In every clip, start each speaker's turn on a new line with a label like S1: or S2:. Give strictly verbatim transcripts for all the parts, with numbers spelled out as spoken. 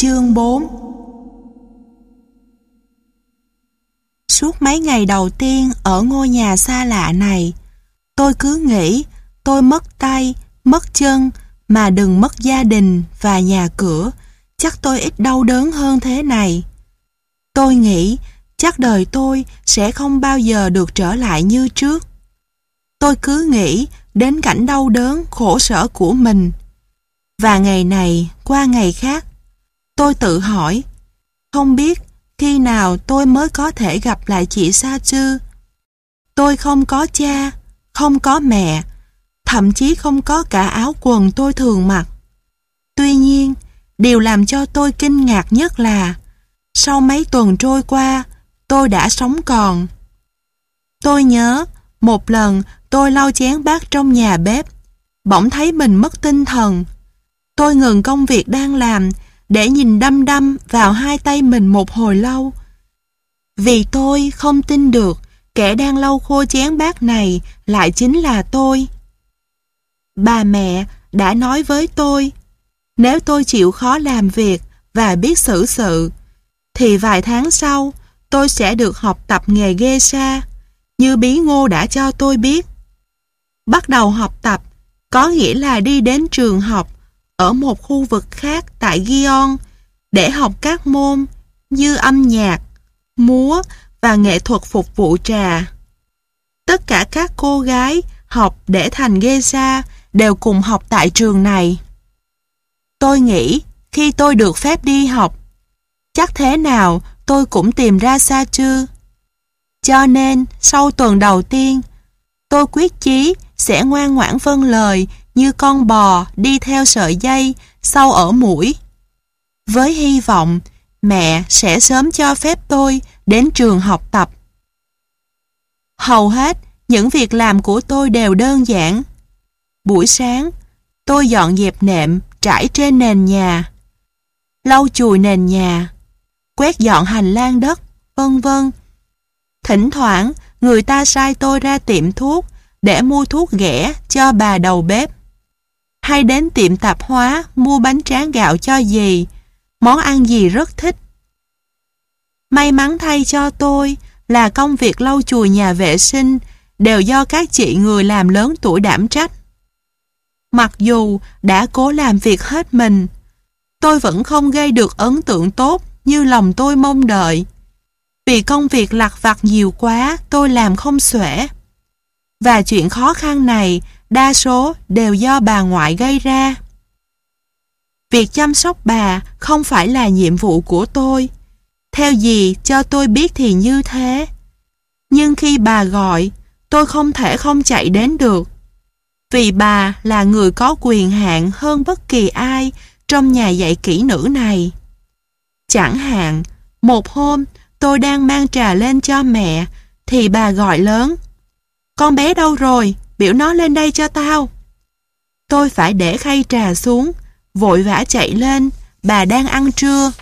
S1: Chương bốn. Suốt mấy ngày đầu tiên ở ngôi nhà xa lạ này, tôi cứ nghĩ tôi mất tay, mất chân mà đừng mất gia đình và nhà cửa, chắc tôi ít đau đớn hơn thế này. Tôi nghĩ chắc đời tôi sẽ không bao giờ được trở lại như trước. Tôi cứ nghĩ đến cảnh đau đớn, khổ sở của mình. Và ngày này qua ngày khác, tôi tự hỏi, không biết khi nào tôi mới có thể gặp lại chị Sa Chư. Tôi không có cha, không có mẹ, thậm chí không có cả áo quần tôi thường mặc. Tuy nhiên, điều làm cho tôi kinh ngạc nhất là sau mấy tuần trôi qua, tôi đã sống còn. Tôi nhớ, một lần tôi lau chén bát trong nhà bếp, bỗng thấy mình mất tinh thần. Tôi ngừng công việc đang làm để nhìn đăm đăm vào hai tay mình một hồi lâu. Vì tôi không tin được kẻ đang lau khô chén bát này lại chính là tôi. Bà mẹ đã nói với tôi, nếu tôi chịu khó làm việc và biết xử sự, thì vài tháng sau tôi sẽ được học tập nghề geisha, như Bí Ngô đã cho tôi biết. Bắt đầu học tập có nghĩa là đi đến trường học ở một khu vực khác tại Gion để học các môn như âm nhạc, múa và nghệ thuật phục vụ trà. Tất cả các cô gái học để thành geisha đều cùng học tại trường này. Tôi nghĩ khi tôi được phép đi học, chắc thế nào tôi cũng tìm ra Sa Chư. Cho nên sau tuần đầu tiên, tôi quyết chí sẽ ngoan ngoãn vâng lời như con bò đi theo sợi dây sau ở mũi, với hy vọng mẹ sẽ sớm cho phép tôi đến trường học tập. Hầu hết những việc làm của tôi đều đơn giản. Buổi sáng, tôi dọn dẹp nệm trải trên nền nhà, lau chùi nền nhà, quét dọn hành lang đất, vân vân. Thỉnh thoảng, người ta sai tôi ra tiệm thuốc để mua thuốc ghẻ cho bà đầu bếp, hay đến tiệm tạp hóa mua bánh tráng gạo cho dì, món ăn dì rất thích. May mắn thay cho tôi là công việc lau chùi nhà vệ sinh đều do các chị người làm lớn tuổi đảm trách. Mặc dù đã cố làm việc hết mình, tôi vẫn không gây được ấn tượng tốt như lòng tôi mong đợi. Vì công việc lặt vặt nhiều quá, tôi làm không xuể. Và chuyện khó khăn này đa số đều do bà ngoại gây ra. Việc chăm sóc bà không phải là nhiệm vụ của tôi. Theo dì cho tôi biết thì như thế. Nhưng khi bà gọi, tôi không thể không chạy đến được. Vì bà là người có quyền hạn hơn bất kỳ ai trong nhà dạy kỹ nữ này. Chẳng hạn, một hôm tôi đang mang trà lên cho mẹ thì bà gọi lớn, con bé đâu rồi? Biểu nó lên đây cho tao. Tôi phải để khay trà xuống, vội vã chạy lên, bà đang ăn trưa.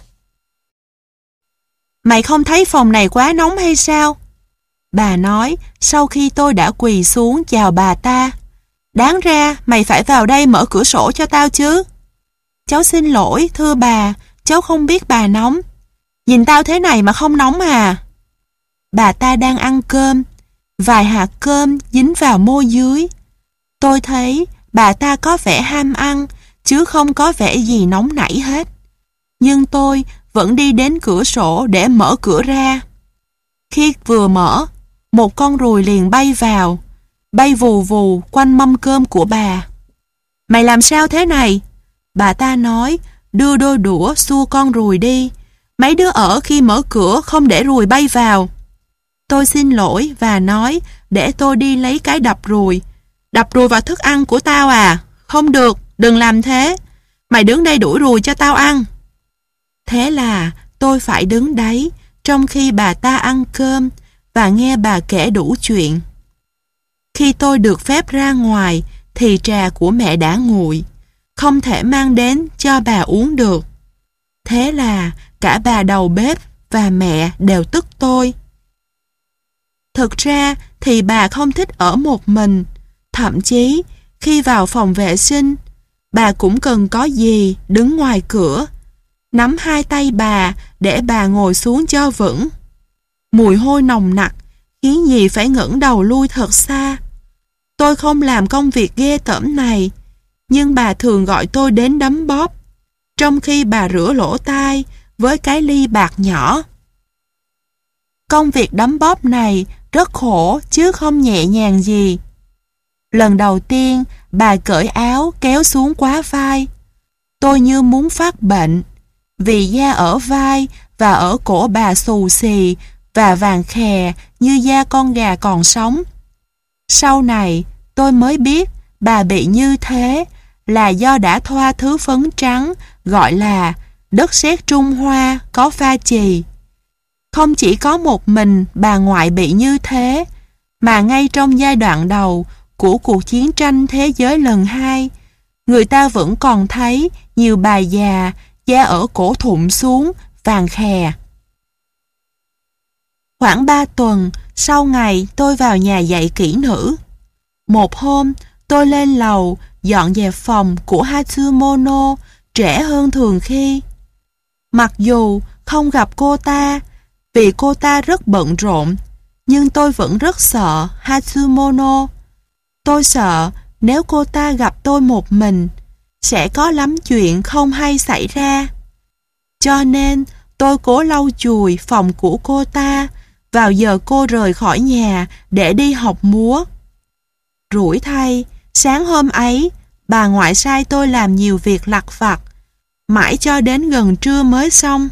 S1: Mày không thấy phòng này quá nóng hay sao? Bà nói sau khi tôi đã quỳ xuống chào bà ta. Đáng ra mày phải vào đây mở cửa sổ cho tao chứ. Cháu xin lỗi, thưa bà, cháu không biết bà nóng. Nhìn tao thế này mà không nóng à? Bà ta đang ăn cơm, vài hạt cơm dính vào môi dưới. Tôi thấy bà ta có vẻ ham ăn, chứ không có vẻ gì nóng nảy hết. Nhưng tôi vẫn đi đến cửa sổ để mở cửa ra. Khi vừa mở, một con ruồi liền bay vào, bay vù vù quanh mâm cơm của bà. Mày làm sao thế này? Bà ta nói, đưa đôi đũa xua con ruồi đi. Mấy đứa ở khi mở cửa không để ruồi bay vào. Tôi xin lỗi và nói để tôi đi lấy cái đập ruồi. Đập ruồi vào thức ăn của tao à? Không được, đừng làm thế. Mày đứng đây đuổi ruồi cho tao ăn. Thế là tôi phải đứng đấy trong khi bà ta ăn cơm và nghe bà kể đủ chuyện. Khi tôi được phép ra ngoài thì trà của mẹ đã nguội, không thể mang đến cho bà uống được. Thế là cả bà đầu bếp và mẹ đều tức tôi. Thực ra thì bà không thích ở một mình. Thậm chí khi vào phòng vệ sinh, bà cũng cần có dì đứng ngoài cửa. nắm hai tay bà để bà ngồi xuống cho vững. Mùi hôi nồng nặc khiến dì phải ngẩng đầu lui thật xa. Tôi không làm công việc ghê tởm này, nhưng bà thường gọi tôi đến đấm bóp, trong khi bà rửa lỗ tai với cái ly bạc nhỏ. Công việc đấm bóp này rất khổ chứ không nhẹ nhàng gì. Lần đầu tiên, bà cởi áo kéo xuống quá vai. Tôi như muốn phát bệnh, vì da ở vai và ở cổ bà xù xì và vàng khè như da con gà còn sống. Sau này, tôi mới biết bà bị như thế là do đã thoa thứ phấn trắng gọi là đất sét Trung Hoa có pha chì. Không chỉ có một mình bà ngoại bị như thế, mà ngay trong giai đoạn đầu của cuộc chiến tranh thế giới lần hai, người ta vẫn còn thấy nhiều bà già da ở cổ thụm xuống, vàng khè. Khoảng ba tuần sau ngày tôi vào nhà dạy kỹ nữ, một hôm tôi lên lầu dọn dẹp phòng của Hatsumono trễ hơn thường khi. Mặc dù không gặp cô ta vì cô ta rất bận rộn, nhưng tôi vẫn rất sợ Hatsumono. Tôi sợ nếu cô ta gặp tôi một mình, sẽ có lắm chuyện không hay xảy ra. Cho nên tôi cố lau chùi phòng của cô ta vào giờ cô rời khỏi nhà để đi học múa. Rủi thay, sáng hôm ấy, bà ngoại sai tôi làm nhiều việc lặt vặt, mãi cho đến gần trưa mới xong.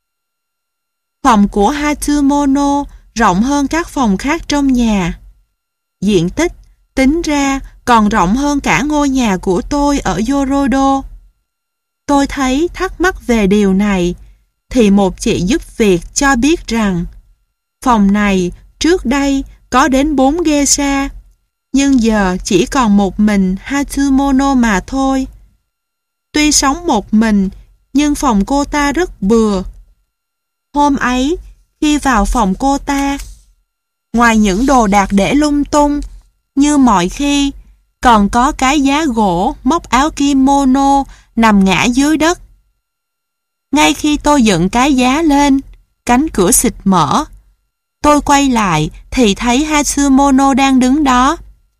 S1: Phòng của Hatsumono rộng hơn các phòng khác trong nhà. Diện tích tính ra còn rộng hơn cả ngôi nhà của tôi ở Yorodo. Tôi thấy thắc mắc về điều này, thì một chị giúp việc cho biết rằng phòng này trước đây có đến bốn geisha, nhưng giờ chỉ còn một mình Hatsumono mà thôi. Tuy sống một mình, nhưng phòng cô ta rất bừa. Hôm ấy, khi vào phòng cô ta, ngoài những đồ đạc để lung tung, như mọi khi, còn có cái giá gỗ móc áo kimono nằm ngã dưới đất. Ngay khi tôi dựng cái giá lên, cánh cửa xịt mở. Tôi quay lại thì thấy Hatsumono đang đứng đó.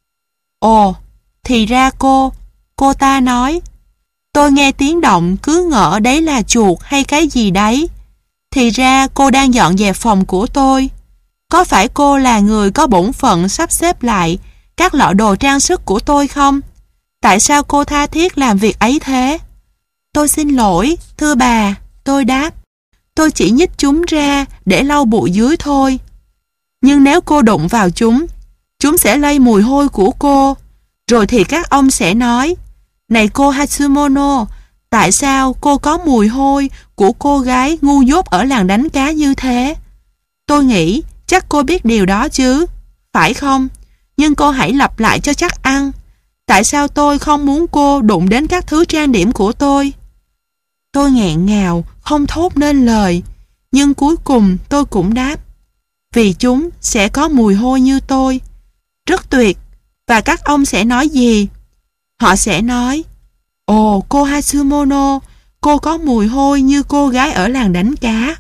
S1: Ồ, thì ra cô, cô ta nói. Tôi nghe tiếng động cứ ngỡ đấy là chuột hay cái gì đấy. Thì ra cô đang dọn dẹp phòng của tôi. Có phải cô là người có bổn phận sắp xếp lại các lọ đồ trang sức của tôi không? Tại sao cô tha thiết làm việc ấy thế? Tôi xin lỗi, thưa bà, tôi đáp. Tôi chỉ nhích chúng ra để lau bụi dưới thôi. Nhưng nếu cô đụng vào chúng, chúng sẽ lây mùi hôi của cô. Rồi thì các ông sẽ nói, này cô Hatsumono, tại sao cô có mùi hôi của cô gái ngu dốt ở làng đánh cá như thế? Tôi nghĩ chắc cô biết điều đó chứ, phải không? Nhưng cô hãy lặp lại cho chắc ăn. Tại sao tôi không muốn cô đụng đến các thứ trang điểm của tôi? Tôi nghẹn ngào, không thốt nên lời. Nhưng cuối cùng tôi cũng đáp. Vì chúng sẽ có mùi hôi như tôi. Rất tuyệt. Và các ông sẽ nói gì? Họ sẽ nói, ồ cô Hatsumono, cô có mùi hôi như cô gái ở làng đánh cá.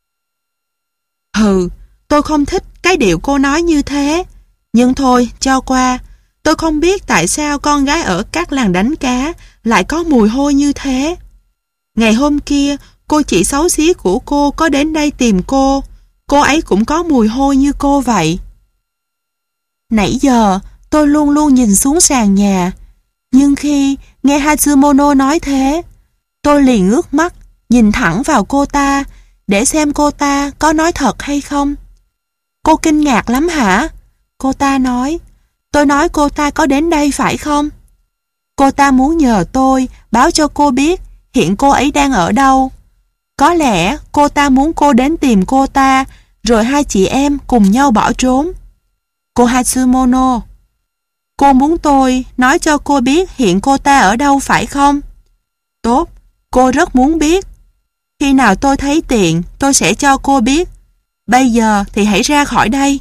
S1: Hừ, tôi không thích cái điệu cô nói như thế. Nhưng thôi, cho qua. Tôi không biết tại sao con gái ở các làng đánh cá lại có mùi hôi như thế. Ngày hôm kia, cô chị xấu xí của cô có đến đây tìm cô. Cô ấy cũng có mùi hôi như cô vậy. Nãy giờ, tôi luôn luôn nhìn xuống sàn nhà. Nhưng khi nghe Hatsumono nói thế, tôi liền ngước mắt, nhìn thẳng vào cô ta, để xem cô ta có nói thật hay không. Cô kinh ngạc lắm hả? Cô ta nói. Tôi nói cô ta có đến đây phải không? Cô ta muốn nhờ tôi báo cho cô biết hiện cô ấy đang ở đâu. Có lẽ cô ta muốn cô đến tìm cô ta, rồi hai chị em cùng nhau bỏ trốn. Cô Hatsumono, cô muốn tôi nói cho cô biết hiện cô ta ở đâu phải không? Tốt, cô rất muốn biết. Khi nào tôi thấy tiện, tôi sẽ cho cô biết. Bây giờ thì hãy ra khỏi đây.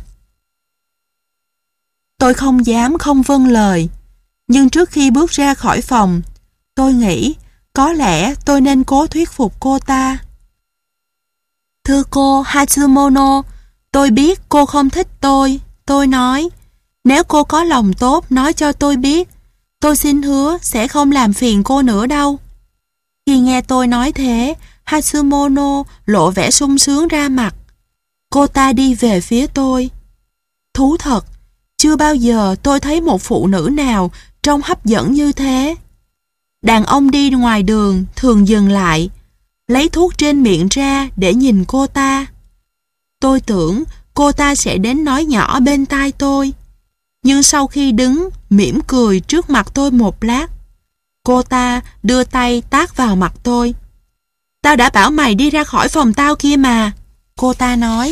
S1: Tôi không dám không vâng lời. Nhưng trước khi bước ra khỏi phòng, tôi nghĩ Có lẽ tôi nên cố thuyết phục cô ta. Thưa cô Hatsumono, tôi biết cô không thích tôi. Tôi nói, nếu cô có lòng tốt nói cho tôi biết, tôi xin hứa sẽ không làm phiền cô nữa đâu. Khi nghe tôi nói thế, Hatsumono lộ vẻ sung sướng ra mặt. Cô ta đi về phía tôi. Thú thật, chưa bao giờ tôi thấy một phụ nữ nào trông hấp dẫn như thế. Đàn ông đi ngoài đường thường dừng lại, lấy thuốc trên miệng ra để nhìn cô ta. Tôi tưởng cô ta sẽ đến nói nhỏ bên tai tôi. Nhưng sau khi đứng mỉm cười trước mặt tôi một lát, cô ta đưa tay tát vào mặt tôi. Tao đã bảo mày đi ra khỏi phòng tao kia mà, cô ta nói.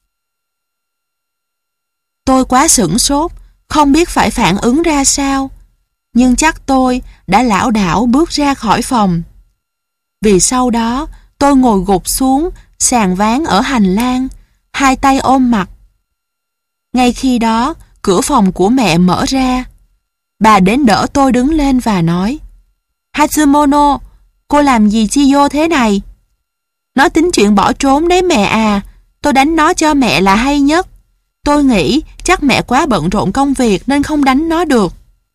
S1: Tôi quá sửng sốt, không biết phải phản ứng ra sao. Nhưng chắc tôi đã lảo đảo bước ra khỏi phòng. Vì sau đó tôi ngồi gục xuống sàn ván ở hành lang, hai tay ôm mặt. Ngay khi đó, cửa phòng của mẹ mở ra. Bà đến đỡ tôi đứng lên và nói, Hatsumono, cô làm gì chi vô thế này? Nó tính chuyện bỏ trốn đấy mẹ à, tôi đánh nó cho mẹ là hay nhất. Tôi nghĩ chắc mẹ quá bận rộn công việc nên không đánh nó được.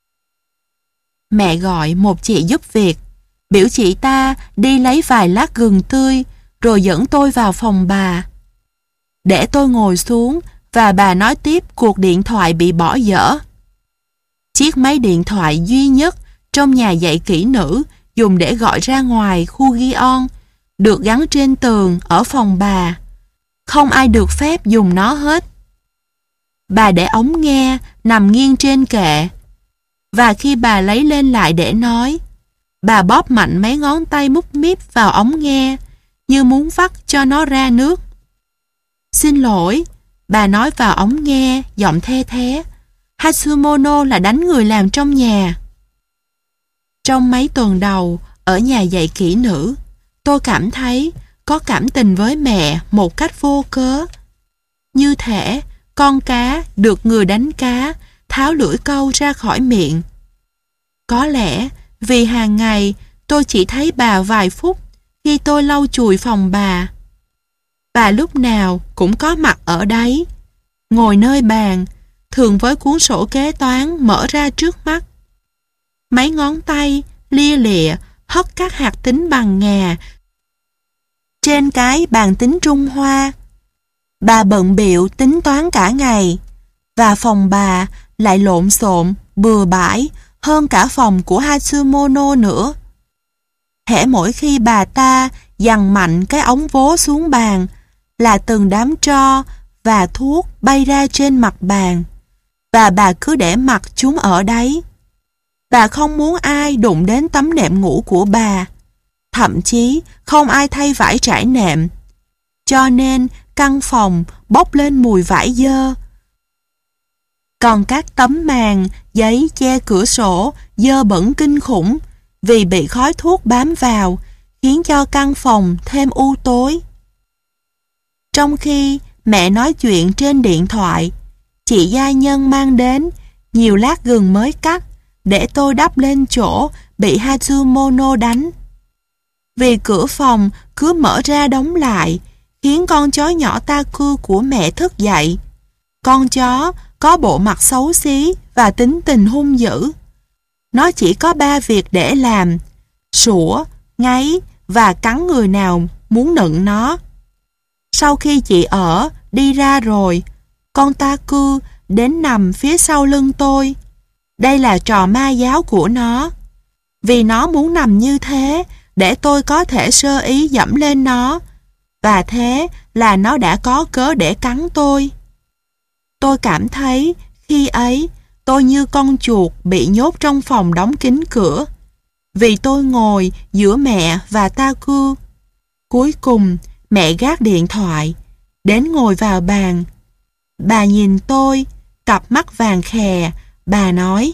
S1: Mẹ gọi một chị giúp việc, biểu chị ta đi lấy vài lát gừng tươi rồi dẫn tôi vào phòng bà. Để tôi ngồi xuống và bà nói tiếp cuộc điện thoại bị bỏ dở. Chiếc máy điện thoại duy nhất trong nhà dạy kỹ nữ dùng để gọi ra ngoài khu ghi on được gắn trên tường ở phòng bà. Không ai được phép dùng nó hết. Bà để ống nghe nằm nghiêng trên kệ, và khi bà lấy lên lại để nói, bà bóp mạnh mấy ngón tay mút míp vào ống nghe như muốn vắt cho nó ra nước. Xin lỗi, bà nói vào ống nghe giọng the thé, Hatsumono là đánh người làm trong nhà. Trong mấy tuần đầu ở nhà dạy kỹ nữ, tôi cảm thấy có cảm tình với mẹ một cách vô cớ. Như thể con cá được người đánh cá tháo lưỡi câu ra khỏi miệng. Có lẽ vì hàng ngày tôi chỉ thấy bà vài phút khi tôi lau chùi phòng bà. Bà lúc nào cũng có mặt ở đấy, ngồi nơi bàn, thường với cuốn sổ kế toán mở ra trước mắt. Mấy ngón tay lia lịa hất các hạt tính bằng ngà trên cái bàn tính Trung Hoa. Bà bận bịu tính toán cả ngày, và phòng bà lại lộn xộn, bừa bãi hơn cả phòng của Hatsumono nữa. Hễ mỗi khi bà ta giằng mạnh cái ống vố xuống bàn là từng đám tro và thuốc bay ra trên mặt bàn, và bà cứ để mặc chúng ở đấy. Bà không muốn ai đụng đến tấm nệm ngủ của bà, thậm chí không ai thay vải trải nệm, cho nên căn phòng bốc lên mùi vải dơ. Còn các tấm màn, giấy che cửa sổ dơ bẩn kinh khủng vì bị khói thuốc bám vào, khiến cho căn phòng thêm u tối. Trong khi mẹ nói chuyện trên điện thoại, chị gia nhân mang đến nhiều lát gừng mới cắt để tôi đắp lên chỗ bị Hatsumono đánh. Vì cửa phòng cứ mở ra đóng lại, khiến con chó nhỏ Taku của mẹ thức dậy. Con chó có bộ mặt xấu xí và tính tình hung dữ. Nó chỉ có ba việc để làm: sủa, ngáy và cắn người nào muốn nựng nó. Sau khi chị ở đi ra rồi, con Taku đến nằm phía sau lưng tôi. Đây là trò ma giáo của nó. Vì nó muốn nằm như thế để tôi có thể sơ ý dẫm lên nó, và thế là nó đã có cớ để cắn tôi. Tôi cảm thấy khi ấy tôi như con chuột bị nhốt trong phòng đóng kín cửa, vì tôi ngồi giữa mẹ và Taku. Cuối cùng mẹ gác điện thoại, đến ngồi vào bàn. Bà nhìn tôi, cặp mắt vàng khè, bà nói: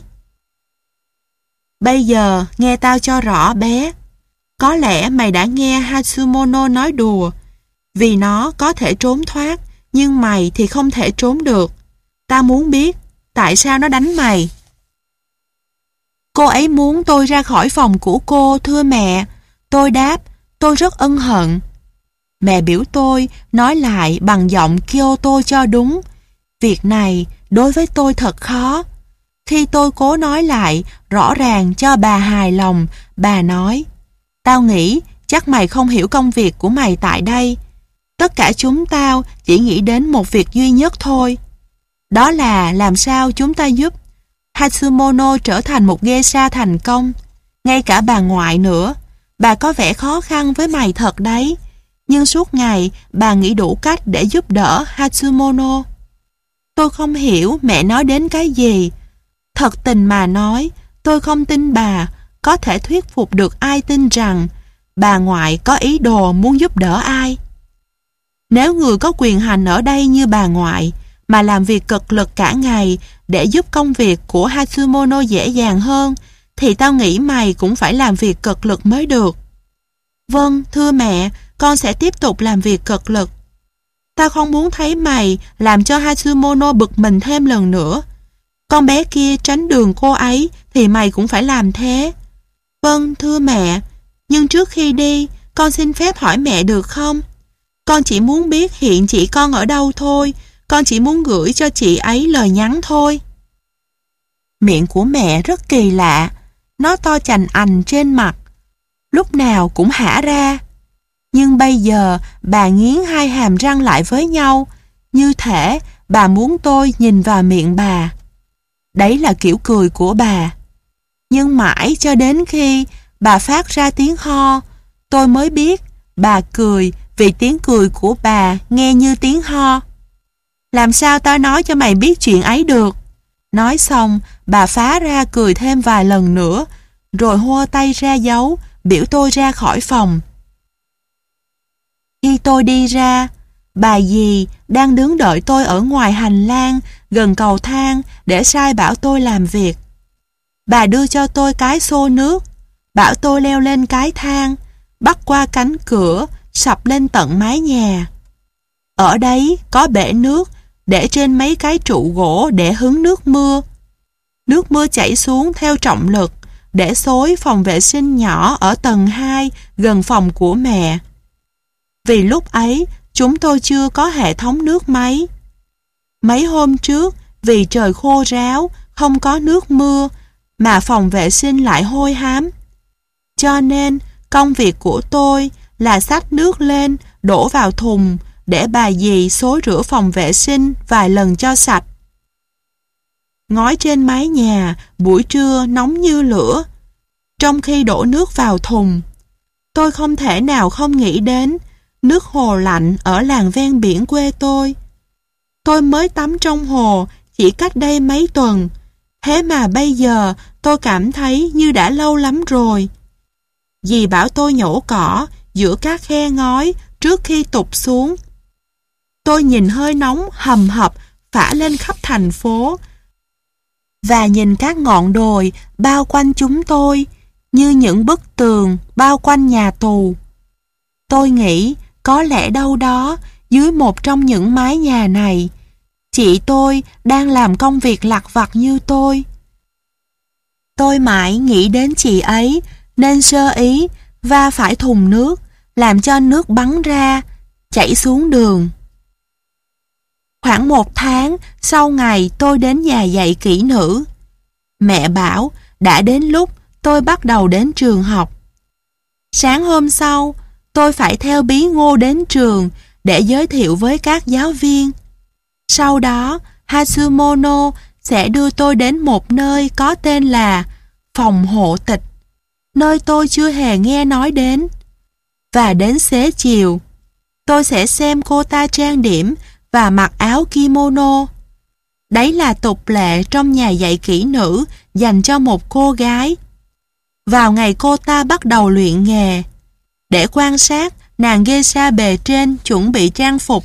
S1: Bây giờ nghe tao cho rõ bé. Có lẽ mày đã nghe Hatsumono nói đùa, vì nó có thể trốn thoát, nhưng mày thì không thể trốn được. Tao muốn biết tại sao nó đánh mày. Cô ấy muốn tôi ra khỏi phòng của cô, thưa mẹ. Tôi đáp, tôi rất ân hận. Mẹ biểu tôi nói lại bằng giọng Kyoto cho đúng. Việc này đối với tôi thật khó. Khi tôi cố nói lại rõ ràng cho bà hài lòng, bà nói, tao nghĩ chắc mày không hiểu công việc của mày tại đây. Tất cả chúng tao chỉ nghĩ đến một việc duy nhất thôi. Đó là làm sao chúng ta giúp Hatsumono trở thành một geisha thành công. Ngay cả bà ngoại nữa. Bà có vẻ khó khăn với mày thật đấy. Nhưng suốt ngày bà nghĩ đủ cách để giúp đỡ Hatsumono. Tôi không hiểu mẹ nói đến cái gì. Thật tình mà nói, tôi không tin bà có thể thuyết phục được ai tin rằng bà ngoại có ý đồ muốn giúp đỡ ai. Nếu người có quyền hành ở đây như bà ngoại mà làm việc cực lực cả ngày để giúp công việc của Hatsumono dễ dàng hơn, thì tao nghĩ mày cũng phải làm việc cực lực mới được. Vâng, thưa mẹ, con sẽ tiếp tục làm việc cực lực. Tao không muốn thấy mày làm cho Hatsumono bực mình thêm lần nữa. Con bé kia tránh đường cô ấy thì mày cũng phải làm thế. Vâng, thưa mẹ, nhưng trước khi đi, con xin phép hỏi mẹ được không? Con chỉ muốn biết hiện chị con ở đâu thôi. Con chỉ muốn gửi cho chị ấy lời nhắn thôi. Miệng của mẹ rất kỳ lạ. Nó to chành ành trên mặt, lúc nào cũng hả ra. Nhưng bây giờ bà nghiến hai hàm răng lại với nhau, như thể bà muốn tôi nhìn vào miệng bà. Đấy là kiểu cười của bà. Nhưng mãi cho đến khi bà phát ra tiếng ho, tôi mới biết bà cười vì tiếng cười của bà nghe như tiếng ho. Làm sao tao nói cho mày biết chuyện ấy được? Nói xong, bà phá ra cười thêm vài lần nữa, rồi hô tay ra dấu, biểu tôi ra khỏi phòng. Khi tôi đi ra, bà dì đang đứng đợi tôi ở ngoài hành lang, gần cầu thang để sai bảo tôi làm việc. Bà đưa cho tôi cái xô nước, bảo tôi leo lên cái thang, bắt qua cánh cửa, sập lên tận mái nhà. Ở đấy có bể nước để trên mấy cái trụ gỗ để hứng nước mưa. Nước mưa chảy xuống theo trọng lực để xối phòng vệ sinh nhỏ ở tầng hai gần phòng của mẹ. Vì lúc ấy chúng tôi chưa có hệ thống nước máy. Mấy hôm trước vì trời khô ráo, không có nước mưa mà phòng vệ sinh lại hôi hám. Cho nên công việc của tôi là xách nước lên đổ vào thùng để bà dì xối rửa phòng vệ sinh vài lần cho sạch. Ngói trên mái nhà buổi trưa nóng như lửa. Trong khi đổ nước vào thùng, tôi không thể nào không nghĩ đến nước hồ lạnh ở làng ven biển quê tôi. Tôi mới tắm trong hồ chỉ cách đây mấy tuần, thế mà bây giờ tôi cảm thấy như đã lâu lắm rồi. Dì bảo tôi nhổ cỏ giữa các khe ngói trước khi tụt xuống. Tôi nhìn hơi nóng hầm hập phả lên khắp thành phố và nhìn các ngọn đồi bao quanh chúng tôi như những bức tường bao quanh nhà tù. Tôi nghĩ có lẽ đâu đó dưới một trong những mái nhà này, chị tôi đang làm công việc lặt vặt như tôi. Tôi mãi nghĩ đến chị ấy nên sơ ý va phải thùng nước, làm cho nước bắn ra, chảy xuống đường. Khoảng một tháng sau ngày tôi đến nhà dạy kỹ nữ, mẹ bảo đã đến lúc tôi bắt đầu đến trường học. Sáng hôm sau, tôi phải theo bí ngô đến trường để giới thiệu với các giáo viên. Sau đó, Hatsumono sẽ đưa tôi đến một nơi có tên là phòng hộ tịch, nơi tôi chưa hề nghe nói đến. Và đến xế chiều, tôi sẽ xem cô ta trang điểm và mặc áo kimono. Đấy là tục lệ trong nhà dạy kỹ nữ dành cho một cô gái. Vào ngày cô ta bắt đầu luyện nghề, để quan sát nàng geisha bề trên chuẩn bị trang phục.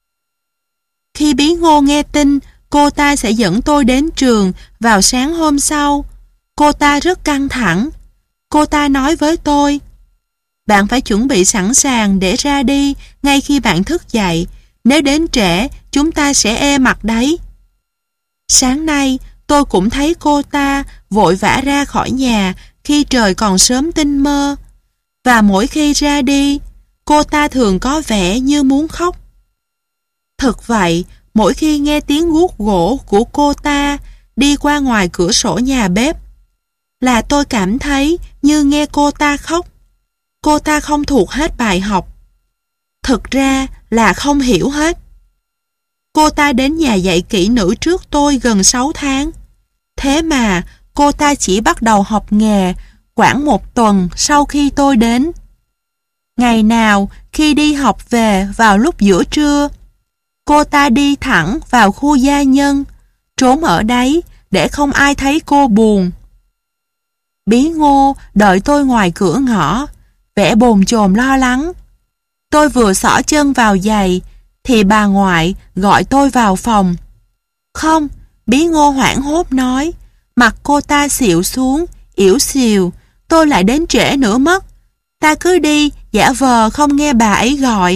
S1: Khi bí ngô nghe tin cô ta sẽ dẫn tôi đến trường vào sáng hôm sau, cô ta rất căng thẳng. Cô ta nói với tôi, bạn phải chuẩn bị sẵn sàng để ra đi ngay khi bạn thức dậy. Nếu đến trễ, chúng ta sẽ ê mặt đấy. Sáng nay, tôi cũng thấy cô ta vội vã ra khỏi nhà khi trời còn sớm tinh mơ. và mỗi khi ra đi, cô ta thường có vẻ như muốn khóc. Thực vậy, mỗi khi nghe tiếng guốc gỗ của cô ta đi qua ngoài cửa sổ nhà bếp, là tôi cảm thấy như nghe cô ta khóc. Cô ta không thuộc hết bài học. Thực ra là không hiểu hết. Cô ta đến nhà dạy kỹ nữ trước tôi gần sáu tháng. Thế mà cô ta chỉ bắt đầu học nghề khoảng một tuần sau khi tôi đến. Ngày nào khi đi học về vào lúc giữa trưa, cô ta đi thẳng vào khu gia nhân, trốn ở đấy để không ai thấy cô buồn. Bí Ngô đợi tôi ngoài cửa ngõ, vẻ bồn chồn lo lắng. Tôi vừa xỏ chân vào giày thì bà ngoại gọi tôi vào phòng. Không, Bí Ngô hoảng hốt nói, mặt cô ta xịu xuống, ỉu xìu, tôi lại đến trễ nữa mất. Ta cứ đi, giả vờ không nghe bà ấy gọi.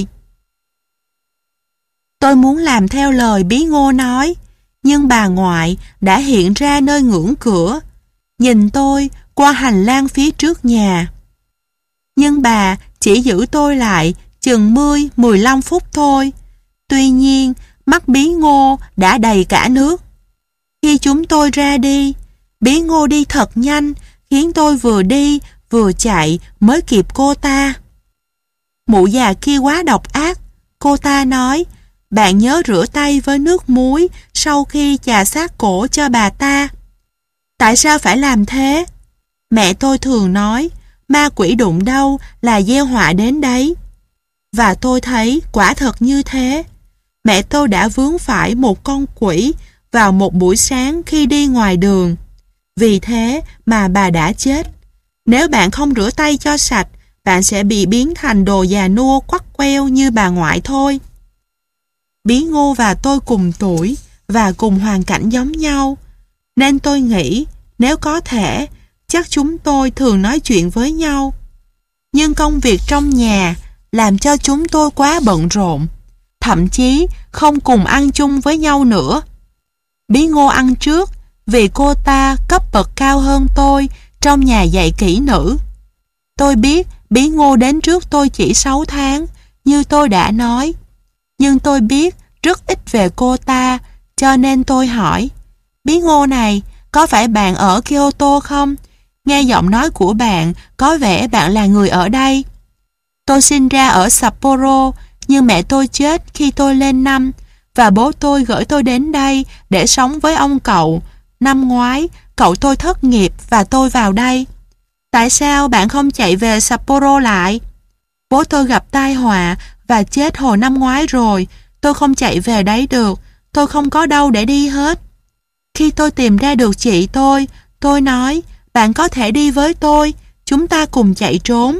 S1: Tôi muốn làm theo lời Bí Ngô nói, nhưng bà ngoại đã hiện ra nơi ngưỡng cửa, nhìn tôi qua hành lang phía trước nhà. Nhưng bà chỉ giữ tôi lại chừng mười mười lăm phút thôi. Tuy nhiên, mắt Bí Ngô đã đầy cả nước. Khi chúng tôi ra đi, Bí Ngô đi thật nhanh, khiến tôi vừa đi vừa chạy mới kịp cô ta. Mụ già kia quá độc ác, cô ta nói, bạn nhớ rửa tay với nước muối sau khi chà sát cổ cho bà ta. Tại sao phải làm thế? Mẹ tôi thường nói, ma quỷ đụng đâu là gieo họa đến đấy. Và tôi thấy quả thật như thế. Mẹ tôi đã vướng phải một con quỷ vào một buổi sáng khi đi ngoài đường. Vì thế mà bà đã chết. Nếu bạn không rửa tay cho sạch, bạn sẽ bị biến thành đồ già nua quắt queo như bà ngoại thôi. Bí Ngô và tôi cùng tuổi và cùng hoàn cảnh giống nhau, nên tôi nghĩ nếu có thể, chắc chúng tôi thường nói chuyện với nhau. Nhưng công việc trong nhà làm cho chúng tôi quá bận rộn, thậm chí không cùng ăn chung với nhau nữa. Bí Ngô ăn trước vì cô ta cấp bậc cao hơn tôi trong nhà dạy kỹ nữ. Tôi biết Bí Ngô đến trước tôi chỉ sáu tháng, như tôi đã nói. Nhưng tôi biết rất ít về cô ta, cho nên tôi hỏi, Bí Ngô này, có phải bạn ở Kyoto không? Nghe giọng nói của bạn, có vẻ bạn là người ở đây. Tôi sinh ra ở Sapporo, nhưng mẹ tôi chết khi tôi lên năm, và bố tôi gửi tôi đến đây để sống với ông cậu. Năm ngoái, cậu tôi thất nghiệp và tôi vào đây. Tại sao bạn không chạy về Sapporo lại? Bố tôi gặp tai họa và chết hồi năm ngoái rồi. Tôi không chạy về đấy được. Tôi không có đâu để đi hết. Khi tôi tìm ra được chị tôi, tôi nói, bạn có thể đi với tôi, chúng ta cùng chạy trốn.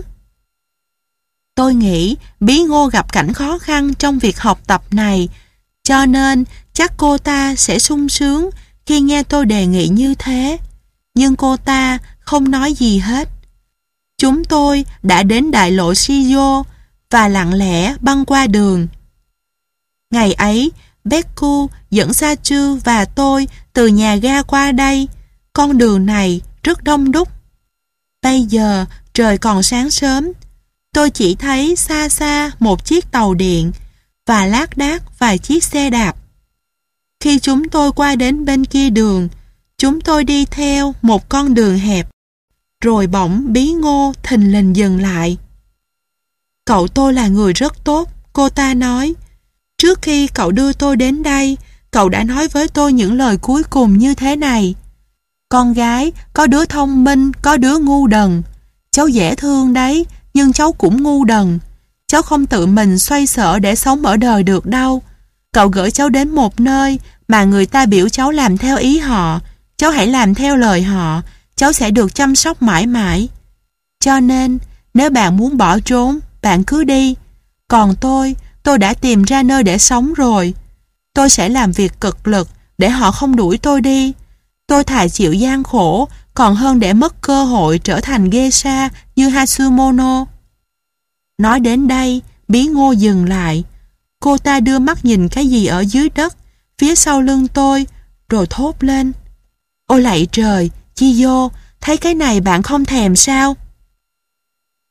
S1: Tôi nghĩ Bí Ngô gặp cảnh khó khăn trong việc học tập này, cho nên chắc cô ta sẽ sung sướng khi nghe tôi đề nghị như thế. Nhưng cô ta không nói gì hết. Chúng tôi đã đến đại lộ Shijo và lặng lẽ băng qua đường. Ngày ấy, Bekku dẫn Sachu và tôi từ nhà ga qua đây. Con đường này rất đông đúc. Bây giờ trời còn sáng sớm. Tôi chỉ thấy xa xa một chiếc tàu điện và lác đác vài chiếc xe đạp. Khi chúng tôi qua đến bên kia đường, chúng tôi đi theo một con đường hẹp. Rồi bỗng Bí Ngô thình lình dừng lại. Cậu tôi là người rất tốt, cô ta nói. Trước khi cậu đưa tôi đến đây, cậu đã nói với tôi những lời cuối cùng như thế này. Con gái, có đứa thông minh, có đứa ngu đần. Cháu dễ thương đấy, nhưng cháu cũng ngu đần. Cháu không tự mình xoay sở để sống ở đời được đâu. Cậu gửi cháu đến một nơi mà người ta biểu cháu làm theo ý họ. Cháu hãy làm theo lời họ, cháu sẽ được chăm sóc mãi mãi. Cho nên, nếu bạn muốn bỏ trốn, bạn cứ đi. Còn tôi, tôi đã tìm ra nơi để sống rồi. Tôi sẽ làm việc cực lực để họ không đuổi tôi đi. Tôi thà chịu gian khổ còn hơn để mất cơ hội trở thành geisha như Hatsumono. Nói đến đây, Bí Ngô dừng lại. Cô ta đưa mắt nhìn cái gì ở dưới đất, phía sau lưng tôi, rồi thốt lên. Ôi lạy trời, Chiyo, thấy cái này bạn không thèm sao?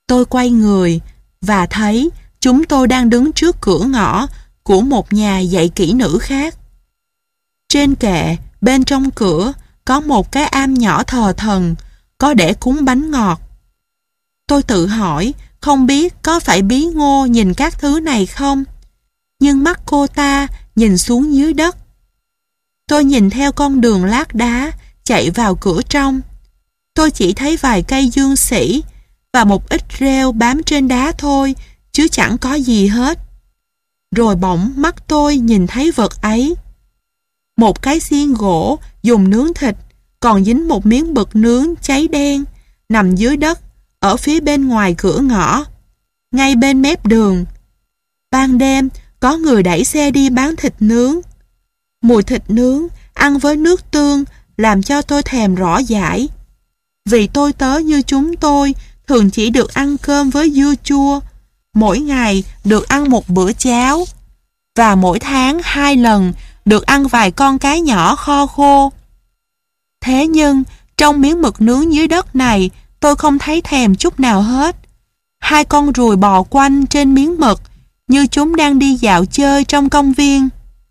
S1: Tôi quay người và thấy chúng tôi đang đứng trước cửa ngõ của một nhà dạy kỹ nữ khác. Trên kệ, bên trong cửa, có một cái am nhỏ thờ thần, có để cúng bánh ngọt. Tôi tự hỏi, không biết có phải Bí Ngô nhìn các thứ này không? Nhưng mắt cô ta nhìn xuống dưới đất. Tôi nhìn theo con đường lát đá chạy vào cửa trong. Tôi chỉ thấy vài cây dương sỉ và một ít rêu bám trên đá thôi, chứ chẳng có gì hết. Rồi bỗng mắt tôi nhìn thấy vật ấy. Một cái xiên gỗ dùng nướng thịt, còn dính một miếng bực nướng cháy đen, nằm dưới đất, ở phía bên ngoài cửa ngõ, ngay bên mép đường. Ban đêm, có người đẩy xe đi bán thịt nướng. Mùi thịt nướng, ăn với nước tương, làm cho tôi thèm rõ dãi. Vì tôi tớ như chúng tôi, thường chỉ được ăn cơm với dưa chua, mỗi ngày được ăn một bữa cháo, và mỗi tháng hai lần được ăn vài con cá nhỏ kho khô. Thế nhưng, trong miếng mực nướng dưới đất này, tôi không thấy thèm chút nào hết. Hai con ruồi bò quanh trên miếng mực, như chúng đang đi dạo chơi trong công viên.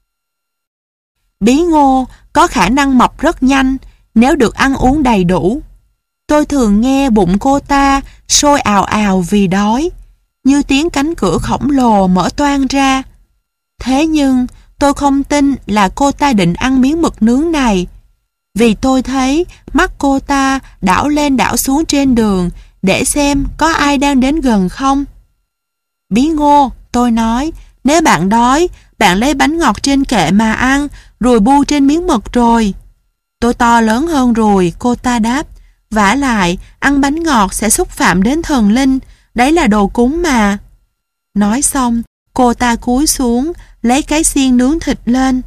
S1: Bí Ngô có khả năng mập rất nhanh nếu được ăn uống đầy đủ. Tôi thường nghe bụng cô ta sôi ào ào vì đói, như tiếng cánh cửa khổng lồ mở toang ra. Thế nhưng tôi không tin là cô ta định ăn miếng mực nướng này, vì tôi thấy mắt cô ta đảo lên đảo xuống trên đường để xem có ai đang đến gần không. Bí Ngô, tôi nói, nếu bạn đói, bạn lấy bánh ngọt trên kệ mà ăn, ruồi bu trên miếng mực rồi. Tôi to lớn hơn ruồi, cô ta đáp. Vả lại, ăn bánh ngọt sẽ xúc phạm đến thần linh, đấy là đồ cúng mà. Nói xong, cô ta cúi xuống, lấy cái xiên nướng thịt lên.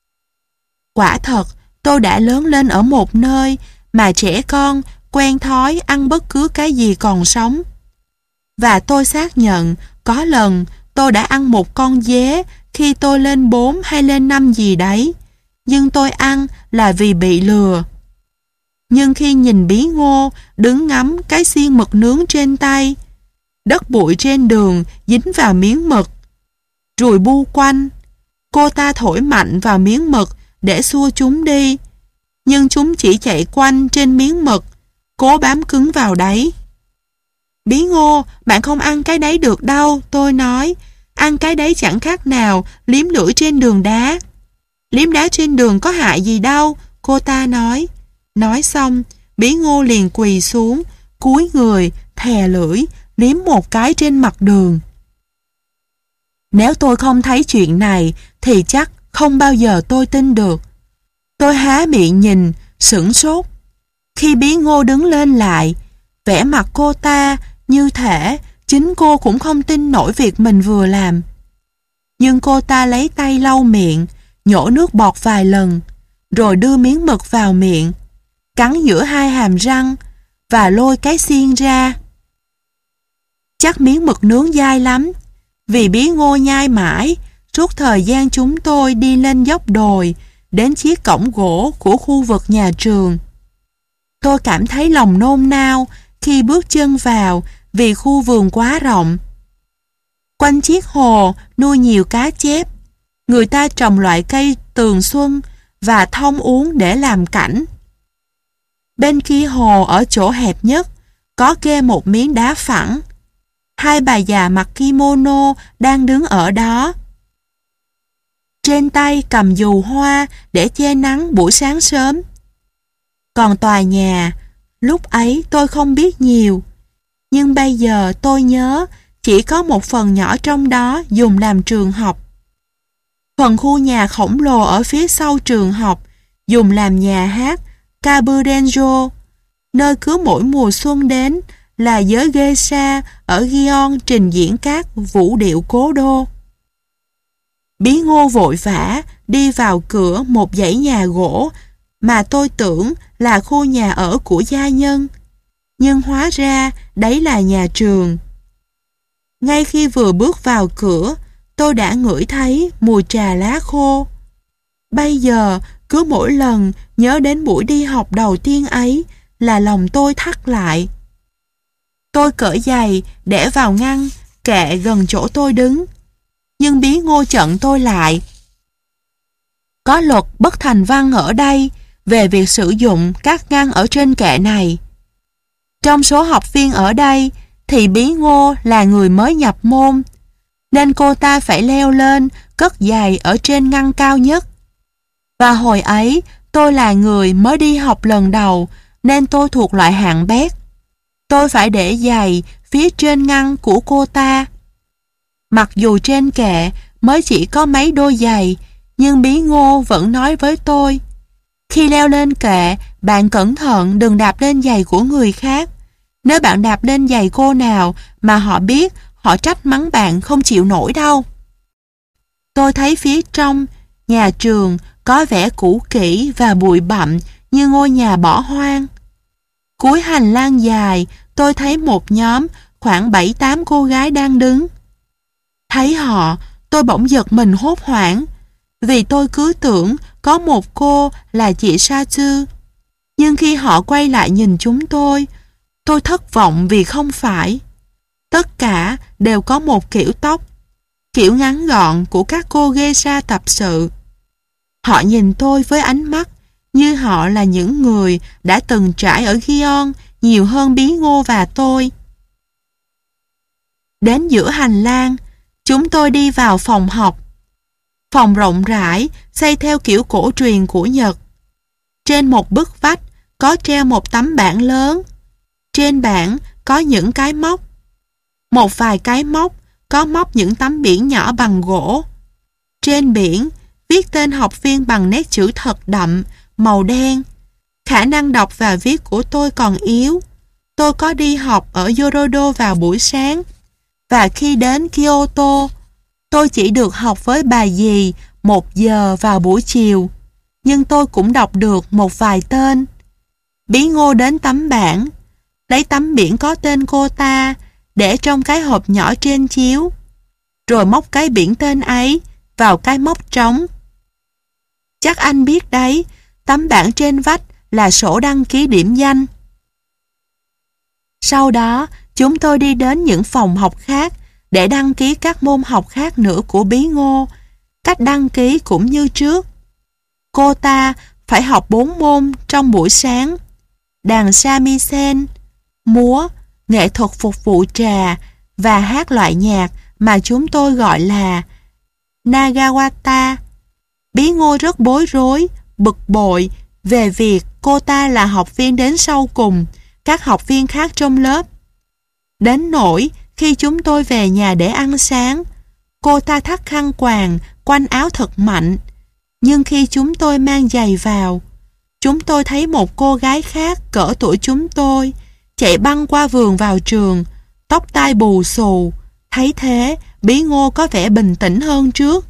S1: Quả thật, tôi đã lớn lên ở một nơi mà trẻ con quen thói ăn bất cứ cái gì còn sống. Và tôi xác nhận, có lần tôi đã ăn một con dế khi tôi lên bốn hay lên năm gì đấy, nhưng tôi ăn là vì bị lừa. Nhưng khi nhìn Bí Ngô đứng ngắm cái xiên mực nướng trên tay, đất bụi trên đường dính vào miếng mực, ruồi bu quanh, cô ta thổi mạnh vào miếng mực để xua chúng đi, nhưng chúng chỉ chạy quanh trên miếng mực, cố bám cứng vào đấy. Bí Ngô, bạn không ăn cái đấy được đâu, tôi nói. Ăn cái đấy chẳng khác nào liếm lưỡi trên đường đá. Liếm đá trên đường có hại gì đâu, cô ta nói. Nói xong, Bí Ngô liền quỳ xuống, cúi người, thè lưỡi, liếm một cái trên mặt đường. Nếu tôi không thấy chuyện này, thì chắc không bao giờ tôi tin được. Tôi há miệng nhìn, sửng sốt. Khi Bí Ngô đứng lên lại, vẻ mặt cô ta như thể chính cô cũng không tin nổi việc mình vừa làm. Nhưng cô ta lấy tay lau miệng, nhổ nước bọt vài lần, rồi đưa miếng mực vào miệng, cắn giữa hai hàm răng và lôi cái xiên ra. Chắc miếng mực nướng dai lắm, vì Bí Ngô nhai mãi suốt thời gian chúng tôi đi lên dốc đồi đến chiếc cổng gỗ của khu vực nhà trường. Tôi cảm thấy lòng nôn nao khi bước chân vào vì khu vườn quá rộng. Quanh chiếc hồ nuôi nhiều cá chép, người ta trồng loại cây tường xuân và thông uống để làm cảnh. Bên kia hồ ở chỗ hẹp nhất có kê một miếng đá phẳng. Hai bà già mặc kimono đang đứng ở đó. Trên tay cầm dù hoa để che nắng buổi sáng sớm. Còn tòa nhà, lúc ấy tôi không biết nhiều, nhưng bây giờ tôi nhớ chỉ có một phần nhỏ trong đó dùng làm trường học. Phần khu nhà khổng lồ ở phía sau trường học dùng làm nhà hát Kaburenjo, nơi cứ mỗi mùa xuân đến là giới geisha ở Gion trình diễn các vũ điệu cố đô. Bí Ngô vội vã đi vào cửa một dãy nhà gỗ mà tôi tưởng là khu nhà ở của gia nhân, nhưng hóa ra đấy là nhà trường. Ngay khi vừa bước vào cửa, tôi đã ngửi thấy mùi trà lá khô. Bây giờ, cứ mỗi lần nhớ đến buổi đi học đầu tiên ấy là lòng tôi thắt lại. Tôi cởi giày để vào ngăn kệ gần chỗ tôi đứng. Nhưng Bí Ngô chặn tôi lại. Có luật bất thành văn ở đây về việc sử dụng các ngăn ở trên kệ này. Trong số học viên ở đây thì Bí Ngô là người mới nhập môn, nên cô ta phải leo lên cất giày ở trên ngăn cao nhất. Và hồi ấy tôi là người mới đi học lần đầu nên tôi thuộc loại hạng bét. Tôi phải để giày phía trên ngăn của cô ta. Mặc dù trên kệ mới chỉ có mấy đôi giày, nhưng Bí Ngô vẫn nói với tôi: khi leo lên kệ, bạn cẩn thận đừng đạp lên giày của người khác. Nếu bạn đạp lên giày cô nào mà họ biết, họ trách mắng bạn không chịu nổi đâu. Tôi thấy phía trong nhà trường có vẻ cũ kỹ và bụi bặm như ngôi nhà bỏ hoang. Cuối hành lang dài, tôi thấy một nhóm khoảng bảy tám cô gái đang đứng. Thấy họ, tôi bỗng giật mình hốt hoảng, vì tôi cứ tưởng có một cô là chị Sa Chư. Nhưng khi họ quay lại nhìn chúng tôi, tôi thất vọng vì không phải. Tất cả đều có một kiểu tóc, kiểu ngắn gọn của các cô geisha tập sự. Họ nhìn tôi với ánh mắt như họ là những người đã từng trải ở Gion nhiều hơn Bí Ngô và tôi. Đến giữa hành lang, chúng tôi đi vào phòng học. Phòng rộng rãi, xây theo kiểu cổ truyền của Nhật. Trên một bức vách có treo một tấm bảng lớn. Trên bảng có những cái móc. Một vài cái móc có móc những tấm biển nhỏ bằng gỗ. Trên biển viết tên học viên bằng nét chữ thật đậm, màu đen. Khả năng đọc và viết của tôi còn yếu. Tôi có đi học ở Yorodo vào buổi sáng, và khi đến Kyoto, tôi chỉ được học với bà dì một giờ vào buổi chiều. Nhưng tôi cũng đọc được một vài tên. Bí Ngô đến tấm bảng, lấy tấm biển có tên cô ta, để trong cái hộp nhỏ trên chiếu, rồi móc cái biển tên ấy vào cái móc trống. Chắc anh biết đấy, tấm bảng trên vách là sổ đăng ký điểm danh. Sau đó, chúng tôi đi đến những phòng học khác để đăng ký các môn học khác nữa của Bí Ngô. Cách đăng ký cũng như trước. Cô ta phải học bốn môn trong buổi sáng: đàn shamisen, múa, nghệ thuật phục vụ trà và hát loại nhạc mà chúng tôi gọi là Nagawata. Bí Ngô rất bối rối, bực bội về việc cô ta là học viên đến sau cùng các học viên khác trong lớp. Đến nỗi khi chúng tôi về nhà để ăn sáng, cô ta thắt khăn quàng quanh áo thật mạnh. Nhưng khi chúng tôi mang giày vào, chúng tôi thấy một cô gái khác cỡ tuổi chúng tôi chạy băng qua vườn vào trường, tóc tai bù xù. Thấy thế, Bí Ngô có vẻ bình tĩnh hơn trước.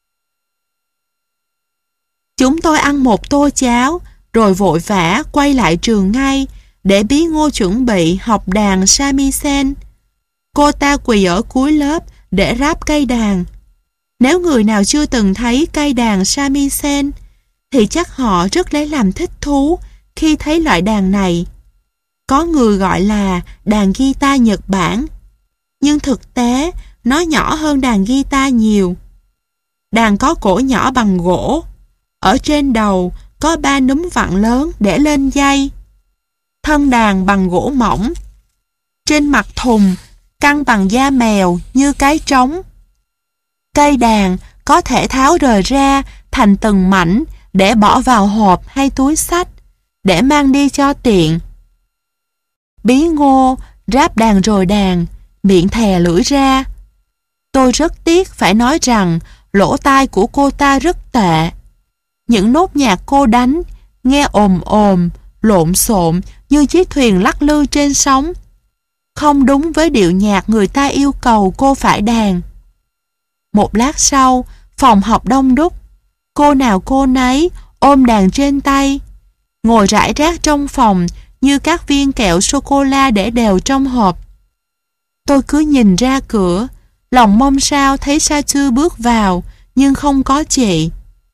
S1: Chúng tôi ăn một tô cháo, rồi vội vã quay lại trường ngay để Bí Ngô chuẩn bị học đàn shamisen. Cô ta quỳ ở cuối lớp để ráp cây đàn. Nếu người nào chưa từng thấy cây đàn shamisen thì chắc họ rất lấy làm thích thú khi thấy loại đàn này. Có người gọi là đàn guitar Nhật Bản, nhưng thực tế nó nhỏ hơn đàn guitar nhiều. Đàn có cổ nhỏ bằng gỗ, ở trên đầu có ba núm vặn lớn để lên dây. Thân đàn bằng gỗ mỏng. Trên mặt thùng căng bằng da mèo như cái trống. Cây đàn có thể tháo rời ra thành từng mảnh để bỏ vào hộp hay túi xách để mang đi cho tiện. Bí Ngô ráp đàn rồi đàn, miệng thè lưỡi ra. Tôi rất tiếc phải nói rằng lỗ tai của cô ta rất tệ. Những nốt nhạc cô đánh nghe ồm ồm, lộn xộn như chiếc thuyền lắc lư trên sóng, không đúng với điệu nhạc người ta yêu cầu cô phải đàn. Một lát sau, phòng học đông đúc. Cô nào cô nấy ôm đàn trên tay, ngồi rải rác trong phòng như các viên kẹo sô-cô-la để đều trong hộp. Tôi cứ nhìn ra cửa, lòng mong sao thấy Sa Chư bước vào, nhưng không có chị.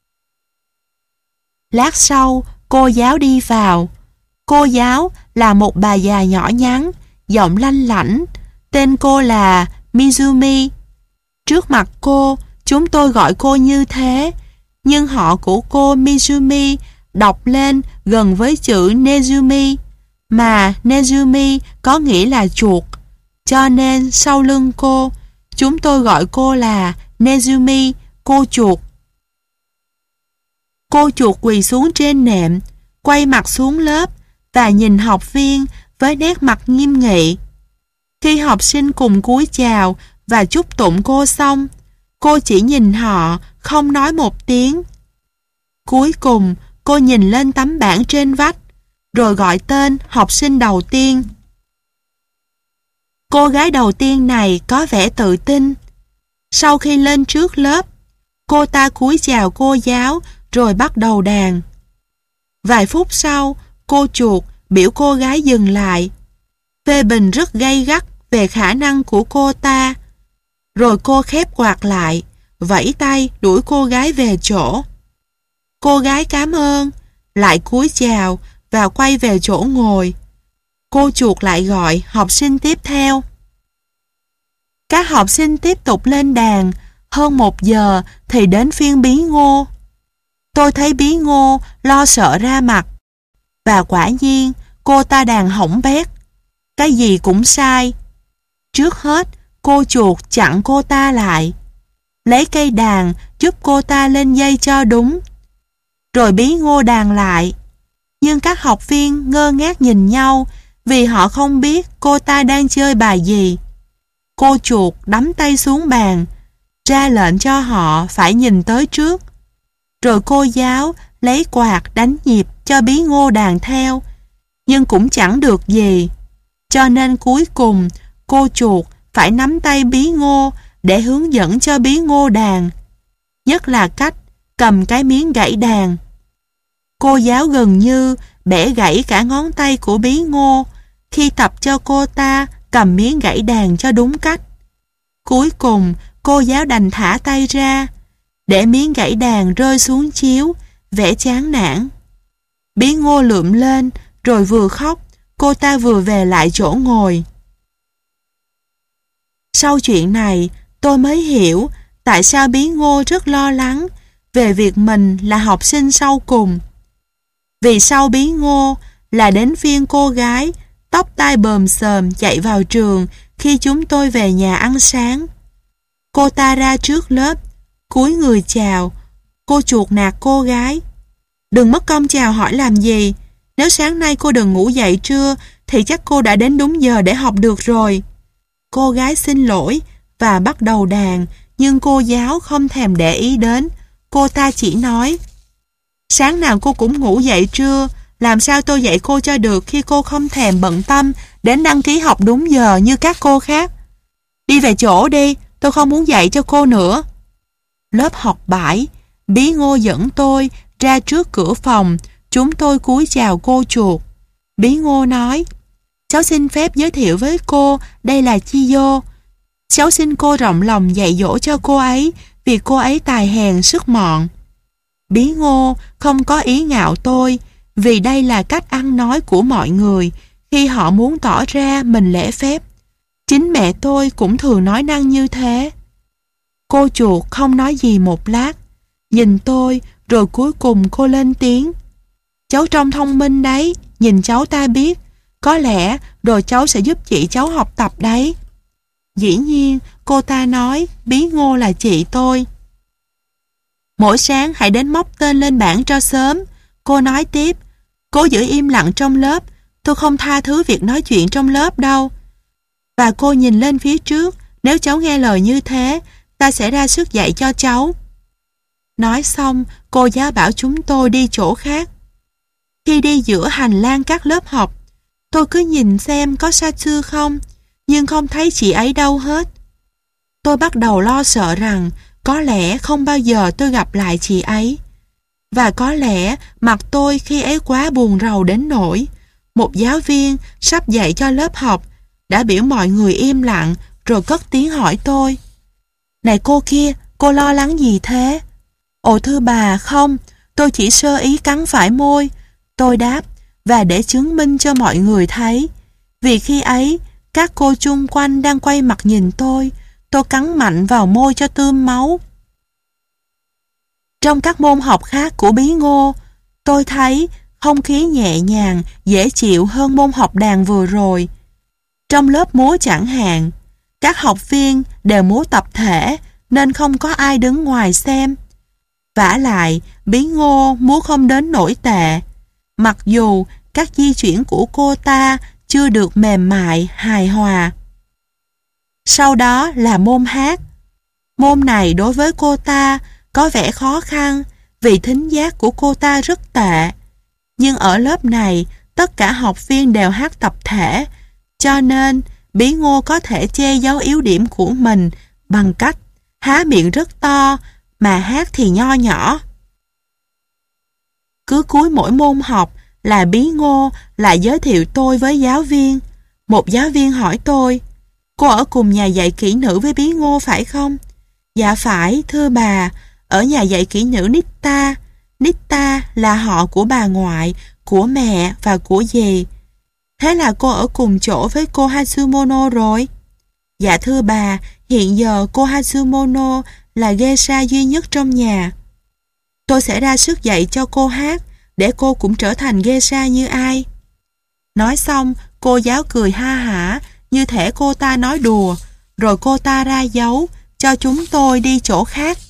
S1: Lát sau, cô giáo đi vào. Cô giáo là một bà già nhỏ nhắn, giọng lanh lảnh. Tên cô là Mizumi. Trước mặt cô, chúng tôi gọi cô như thế, nhưng họ của cô Mizumi đọc lên gần với chữ Nezumi, mà Nezumi có nghĩa là chuột. Cho nên sau lưng cô, chúng tôi gọi cô là Nezumi, cô chuột. Cô chuột quỳ xuống trên nệm, quay mặt xuống lớp và nhìn học viên với nét mặt nghiêm nghị. Khi học sinh cùng cúi chào và chúc tụng cô xong, cô chỉ nhìn họ, không nói một tiếng. Cuối cùng, cô nhìn lên tấm bảng trên vách, rồi gọi tên học sinh đầu tiên. Cô gái đầu tiên này có vẻ tự tin. Sau khi lên trước lớp, cô ta cúi chào cô giáo rồi bắt đầu đàn. Vài phút sau, cô chuột biểu cô gái dừng lại, phê bình rất gay gắt về khả năng của cô ta. Rồi cô khép quạt lại, vẫy tay đuổi cô gái về chỗ. Cô gái cảm ơn, lại cúi chào và quay về chỗ ngồi. Cô chuột lại gọi học sinh tiếp theo. Các học sinh tiếp tục lên đàn. Hơn một giờ thì đến phiên Bí Ngô. Tôi thấy Bí Ngô lo sợ ra mặt. Và quả nhiên cô ta đàn hỏng bét. Cái gì cũng sai. Trước hết, cô chuột chặn cô ta lại, lấy cây đàn giúp cô ta lên dây cho đúng. Rồi Bí Ngô đàn lại. Nhưng các học viên ngơ ngác nhìn nhau vì họ không biết cô ta đang chơi bài gì. Cô chuột đấm tay xuống bàn, ra lệnh cho họ phải nhìn tới trước. Rồi cô giáo lấy quạt đánh nhịp cho Bí Ngô đàn theo, nhưng cũng chẳng được gì. Cho nên cuối cùng cô chuột phải nắm tay Bí Ngô để hướng dẫn cho Bí Ngô đàn, nhất là cách cầm cái miếng gãy đàn. Cô giáo gần như bẻ gãy cả ngón tay của Bí Ngô khi tập cho cô ta cầm miếng gãy đàn cho đúng cách. Cuối cùng cô giáo đành thả tay ra, để miếng gãy đàn rơi xuống chiếu, vẻ chán nản. Bí Ngô lượm lên, rồi vừa khóc, cô ta vừa về lại chỗ ngồi. Sau chuyện này, tôi mới hiểu tại sao Bí Ngô rất lo lắng về việc mình là học sinh sau cùng. Vì sau Bí Ngô là đến phiên cô gái tóc tai bờm xờm chạy vào trường khi chúng tôi về nhà ăn sáng. Cô ta ra trước lớp, cúi người chào. Cô chuột nạt cô gái: "Đừng mất công chào hỏi làm gì. Nếu sáng nay cô đừng ngủ dậy trưa thì chắc cô đã đến đúng giờ để học được rồi." Cô gái xin lỗi và bắt đầu đàn, nhưng cô giáo không thèm để ý đến. Cô ta chỉ nói: "Sáng nào cô cũng ngủ dậy trưa, làm sao tôi dạy cô cho được khi cô không thèm bận tâm đến đăng ký học đúng giờ như các cô khác. Đi về chỗ đi, tôi không muốn dạy cho cô nữa." Lớp học bãi, Bí Ngô dẫn tôi ra trước cửa phòng. Chúng tôi cúi chào cô chuột. Bí Ngô nói: "Cháu xin phép giới thiệu với cô, đây là Chiyo. Cháu xin cô rộng lòng dạy dỗ cho cô ấy vì cô ấy tài hèn sức mọn." Bí Ngô không có ý ngạo tôi, vì đây là cách ăn nói của mọi người khi họ muốn tỏ ra mình lễ phép. Chính mẹ tôi cũng thường nói năng như thế. Cô chuột không nói gì một lát, nhìn tôi rồi cuối cùng cô lên tiếng: "Cháu trông thông minh đấy, nhìn cháu ta biết. Có lẽ rồi cháu sẽ giúp chị cháu học tập đấy." Dĩ nhiên, cô ta nói Bí Ngô là chị tôi. "Mỗi sáng hãy đến móc tên lên bảng cho sớm." Cô nói tiếp: "Cố giữ im lặng trong lớp, tôi không tha thứ việc nói chuyện trong lớp đâu. Và cô nhìn lên phía trước, nếu cháu nghe lời như thế, ta sẽ ra sức dạy cho cháu." Nói xong, cô giáo bảo chúng tôi đi chỗ khác. Khi đi giữa hành lang các lớp học, tôi cứ nhìn xem có Satsu không, nhưng không thấy chị ấy đâu hết. Tôi bắt đầu lo sợ rằng có lẽ không bao giờ tôi gặp lại chị ấy. Và có lẽ mặt tôi khi ấy quá buồn rầu đến nỗi một giáo viên sắp dạy cho lớp học đã biểu mọi người im lặng rồi cất tiếng hỏi tôi: "Này cô kia, cô lo lắng gì thế?" "Ồ thưa bà, không, tôi chỉ sơ ý cắn phải môi." Tôi đáp, và để chứng minh cho mọi người thấy, vì khi ấy Các cô chung quanh đang quay mặt nhìn tôi. Tôi cắn mạnh vào môi cho tươm máu. Trong các môn học khác của Bí Ngô, tôi thấy không khí nhẹ nhàng, dễ chịu hơn môn học đàn vừa rồi. Trong lớp múa chẳng hạn, các học viên đều múa tập thể nên không có ai đứng ngoài xem. Vả lại, Bí Ngô múa không đến nổi tệ, mặc dù các di chuyển của cô ta chưa được mềm mại, hài hòa. Sau đó là môn hát. Môn này đối với cô ta có vẻ khó khăn vì thính giác của cô ta rất tệ. Nhưng ở lớp này, tất cả học viên đều hát tập thể, cho nên Bí Ngô có thể che giấu yếu điểm của mình bằng cách há miệng rất to mà hát thì nho nhỏ. Cứ cuối mỗi môn học là Bí Ngô lại giới thiệu tôi với giáo viên. Một giáo viên hỏi tôi: "Cô ở cùng nhà dạy kỹ nữ với Bí Ngô phải không?" "Dạ phải, thưa bà, ở nhà dạy kỹ nữ Nitta." Nitta là họ của bà ngoại, của mẹ và của dì. "Thế là cô ở cùng chỗ với cô Hatsumono rồi?" "Dạ thưa bà, hiện giờ cô Hatsumono là geisha duy nhất trong nhà. Tôi sẽ ra sức dạy cho cô hát, để cô cũng trở thành geisha như ai." Nói xong, cô giáo cười ha hả, như thể cô ta nói đùa, rồi cô ta ra dấu cho chúng tôi đi chỗ khác.